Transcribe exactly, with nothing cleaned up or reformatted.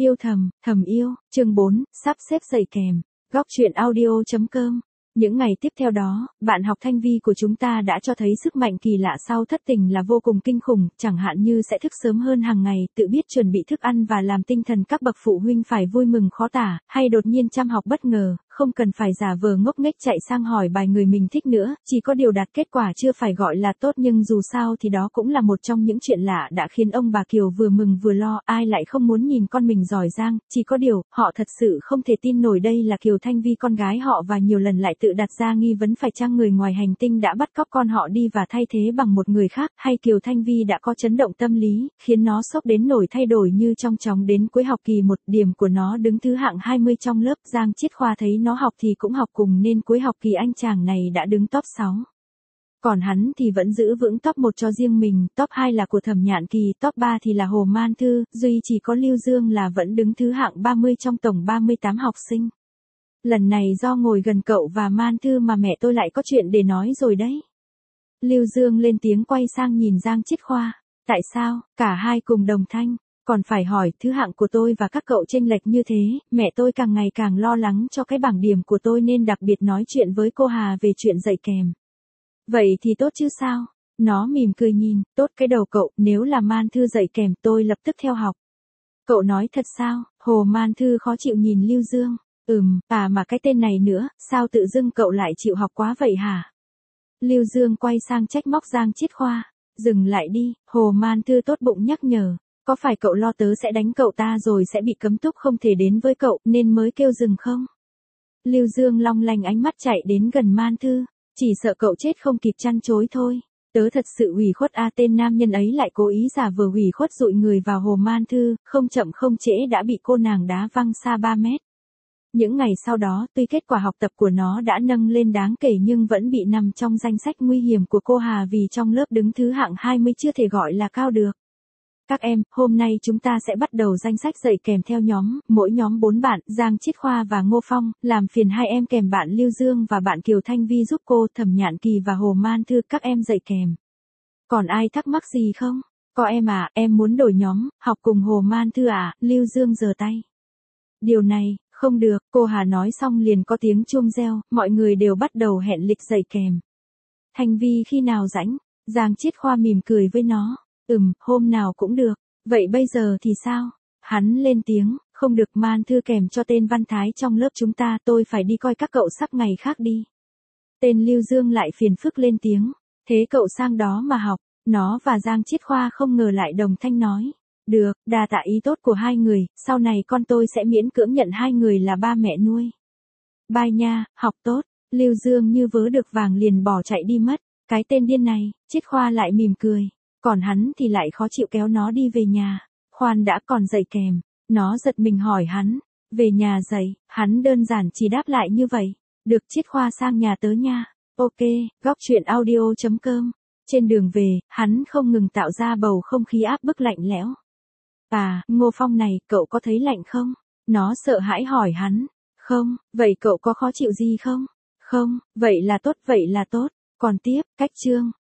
Yêu thầm, thầm yêu, chương bốn, sắp xếp giày kèm. Góc truyện audio chấm com. Những ngày tiếp theo đó, bạn học Thanh Vi của chúng ta đã cho thấy sức mạnh kỳ lạ sau thất tình là vô cùng kinh khủng, chẳng hạn như sẽ thức sớm hơn hàng ngày, tự biết chuẩn bị thức ăn và làm tinh thần các bậc phụ huynh phải vui mừng khó tả, hay đột nhiên chăm học bất ngờ, không cần phải giả vờ ngốc nghếch chạy sang hỏi bài người mình thích nữa, chỉ có điều đạt kết quả chưa phải gọi là tốt nhưng dù sao thì đó cũng là một trong những chuyện lạ đã khiến ông bà Kiều vừa mừng vừa lo, ai lại không muốn nhìn con mình giỏi giang, chỉ có điều, họ thật sự không thể tin nổi đây là Kiều Thanh Vi con gái họ và nhiều lần lại tự đặt ra nghi vấn phải chăng người ngoài hành tinh đã bắt cóc con họ đi và thay thế bằng một người khác, hay Kiều Thanh Vi đã có chấn động tâm lý, khiến nó sốc đến nổi thay đổi như trong chóng đến cuối học kỳ một, điểm của nó đứng thứ hạng hai mươi trong lớp, Giang Chiết Khoa thấy nó học thì cũng học cùng nên cuối học kỳ anh chàng này đã đứng top sáu. Còn hắn thì vẫn giữ vững top một cho riêng mình, top hai là của Thẩm Nhạn Kỳ, top ba thì là Hồ Man Thư, duy chỉ có Lưu Dương là vẫn đứng thứ hạng ba mươi trong tổng ba mươi tám học sinh. Lần này do ngồi gần cậu và Man Thư mà mẹ tôi lại có chuyện để nói rồi đấy. Lưu Dương lên tiếng quay sang nhìn Giang Chiết Khoa. Tại sao, cả hai cùng đồng thanh, còn phải hỏi thứ hạng của tôi và các cậu chênh lệch như thế, mẹ tôi càng ngày càng lo lắng cho cái bảng điểm của tôi nên đặc biệt nói chuyện với cô Hà về chuyện dạy kèm. Vậy thì tốt chứ sao? Nó mỉm cười nhìn, tốt cái đầu cậu, nếu là Man Thư dạy kèm tôi lập tức theo học. Cậu nói thật sao? Hồ Man Thư khó chịu nhìn Lưu Dương. Ừm, à mà cái tên này nữa, sao tự dưng cậu lại chịu học quá vậy hả? Lưu Dương quay sang trách móc Giang Chiết Khoa. Dừng lại đi, Hồ Man Thư tốt bụng nhắc nhở. Có phải cậu lo tớ sẽ đánh cậu ta rồi sẽ bị cấm túc không thể đến với cậu nên mới kêu dừng không? Lưu Dương long lanh ánh mắt chạy đến gần Man Thư. Chỉ sợ cậu chết không kịp chăn chối thôi. Tớ thật sự ủy khuất a tên nam nhân ấy lại cố ý giả vờ ủy khuất dụi người vào Hồ Man Thư, không chậm không trễ đã bị cô nàng đá văng xa ba mét. Những ngày sau đó, tuy kết quả học tập của nó đã nâng lên đáng kể nhưng vẫn bị nằm trong danh sách nguy hiểm của cô Hà vì trong lớp đứng thứ hạng hai mươi chưa thể gọi là cao được. Các em, hôm nay chúng ta sẽ bắt đầu danh sách dạy kèm theo nhóm, mỗi nhóm bốn bạn, Giang Chiết Khoa và Ngô Phong, làm phiền hai em kèm bạn Lưu Dương và bạn Kiều Thanh Vi giúp cô, Thẩm Nhạn Kỳ và Hồ Man Thư các em dạy kèm. Còn ai thắc mắc gì không? Có em à, em muốn đổi nhóm, học cùng Hồ Man Thư à, Lưu Dương giơ tay. Điều này, không được, cô Hà nói xong liền có tiếng chuông reo, mọi người đều bắt đầu hẹn lịch dạy kèm. Thanh Vi khi nào rảnh? Giang Chiết Khoa mỉm cười với nó. Ừm, hôm nào cũng được. Vậy bây giờ thì sao? Hắn lên tiếng, không được Man Thư kèm cho tên Văn Thái trong lớp chúng ta, tôi phải đi coi các cậu sắp ngày khác đi. Tên Lưu Dương lại phiền phức lên tiếng, thế cậu sang đó mà học. Nó và Giang Chiết Khoa không ngờ lại đồng thanh nói. Được, đa tạ ý tốt của hai người, sau này con tôi sẽ miễn cưỡng nhận hai người là ba mẹ nuôi. Bye nha, học tốt. Lưu Dương như vớ được vàng liền bỏ chạy đi mất. Cái tên điên này, Chiết Khoa lại mỉm cười. Còn hắn thì lại khó chịu kéo nó đi về nhà. Khoan đã còn dạy kèm. Nó giật mình hỏi hắn. Về nhà dạy, hắn đơn giản chỉ đáp lại như vậy. Được Chiết Khoa sang nhà tớ nha. Ok, góc truyện audio chấm com. Trên đường về, hắn không ngừng tạo ra bầu không khí áp bức lạnh lẽo. À, Ngô Phong này, cậu có thấy lạnh không? Nó sợ hãi hỏi hắn. Không, vậy cậu có khó chịu gì không? Không, vậy là tốt, vậy là tốt. Còn tiếp, cách chương.